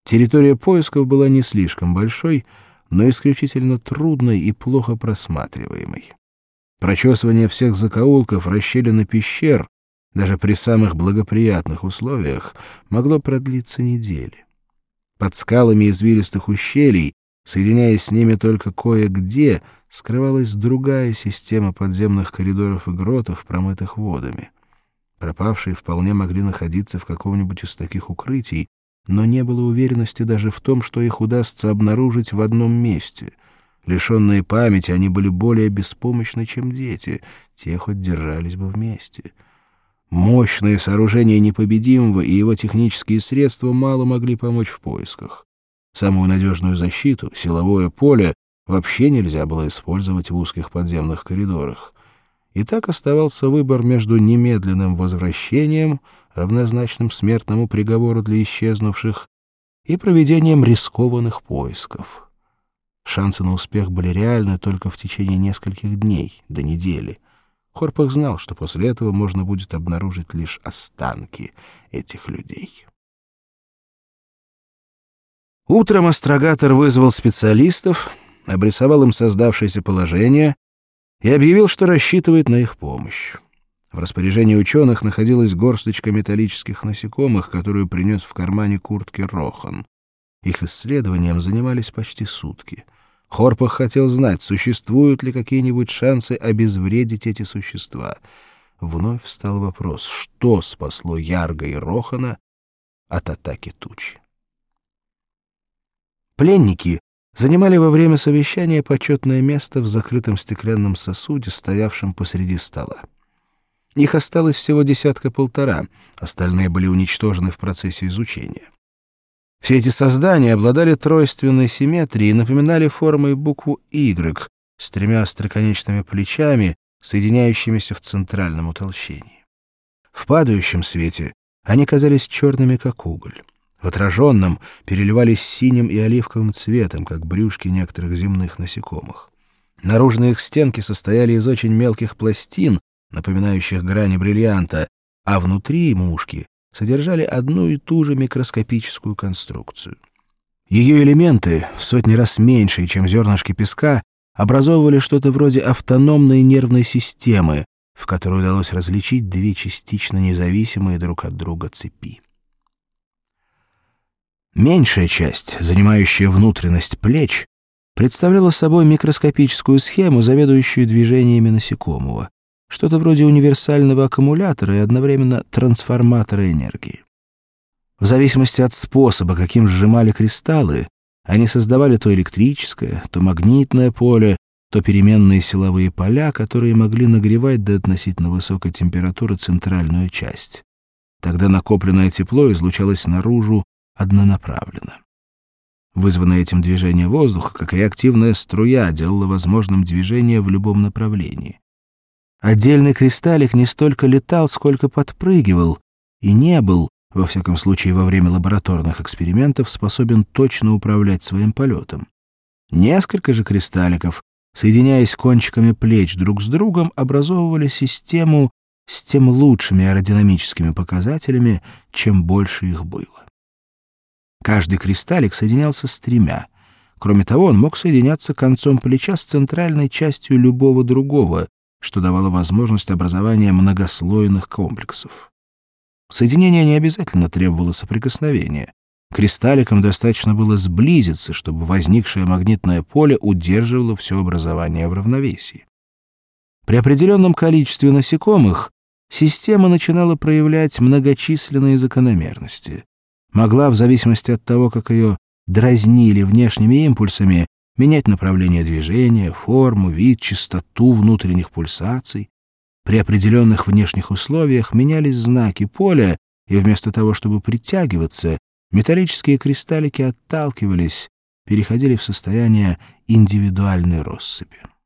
Территория поисков была не слишком большой, но исключительно трудной и плохо просматриваемой. Прочесывание всех закоулков, расщелин и пещер, даже при самых благоприятных условиях, могло продлиться недели. Под скалами извилистых ущелий, соединяясь с ними только кое-где, скрывалась другая система подземных коридоров и гротов, промытых водами. Пропавшие вполне могли находиться в каком-нибудь из таких укрытий, но не было уверенности даже в том, что их удастся обнаружить в одном месте. Лишенные памяти, они были более беспомощны, чем дети, те хоть держались бы вместе. Мощные сооружения непобедимого и его технические средства мало могли помочь в поисках. Самую надежную защиту, силовое поле, вообще нельзя было использовать в узких подземных коридорах. И так оставался выбор между немедленным возвращением, равнозначным смертному приговору для исчезнувших, и проведением рискованных поисков. Шансы на успех были реальны только в течение нескольких дней, до недели. Хорпах знал, что после этого можно будет обнаружить лишь останки этих людей. Утром астрогатор вызвал специалистов, обрисовал им создавшееся положение и объявил, что рассчитывает на их помощь. В распоряжении ученых находилась горсточка металлических насекомых, которую принес в кармане куртки Рохан. Их исследованием занимались почти сутки. Хорпах хотел знать, существуют ли какие-нибудь шансы обезвредить эти существа. Вновь встал вопрос, что спасло Ярга и Рохана от атаки тучи. Пленники занимали во время совещания почетное место в закрытом стеклянном сосуде, стоявшем посреди стола. Их осталось всего 10-1.5, остальные были уничтожены в процессе изучения. Все эти создания обладали тройственной симметрией и напоминали формой букву «Y» с 3 остроконечными плечами, соединяющимися в центральном утолщении. В падающем свете они казались черными, как уголь. В отраженном переливались синим и оливковым цветом, как брюшки некоторых земных насекомых. Наружные их стенки состояли из очень мелких пластин, напоминающих грани бриллианта, а внутри мушки содержали одну и ту же микроскопическую конструкцию. Ее элементы, в сотни раз меньшие, чем зернышки песка, образовывали что-то вроде автономной нервной системы, в которой удалось различить 2 частично независимые друг от друга цепи. Меньшая часть, занимающая внутренность плеч, представляла собой микроскопическую схему, заведующую движениями насекомого, что-то вроде универсального аккумулятора и одновременно трансформатора энергии. В зависимости от способа, каким сжимали кристаллы, они создавали то электрическое, то магнитное поле, то переменные силовые поля, которые могли нагревать до относительно высокой температуры центральную часть. Тогда накопленное тепло излучалось наружу однонаправленно. Вызванное этим движение воздуха, как реактивная струя, делало возможным движение в любом направлении. Отдельный кристаллик не столько летал, сколько подпрыгивал, и не был, во всяком случае во время лабораторных экспериментов, способен точно управлять своим полетом. Несколько же кристалликов, соединяясь кончиками плеч друг с другом, образовывали систему с тем лучшими аэродинамическими показателями, чем больше их было. Каждый кристаллик соединялся с 3. Кроме того, он мог соединяться концом плеча с центральной частью любого другого, что давало возможность образования многослойных комплексов. Соединение не обязательно требовало соприкосновения. Кристалликам достаточно было сблизиться, чтобы возникшее магнитное поле удерживало все образование в равновесии. При определенном количестве насекомых система начинала проявлять многочисленные закономерности. Могла, в зависимости от того, как ее дразнили внешними импульсами, менять направление движения, форму, вид, частоту внутренних пульсаций. При определенных внешних условиях менялись знаки поля, и вместо того, чтобы притягиваться, металлические кристаллики отталкивались, переходили в состояние индивидуальной россыпи.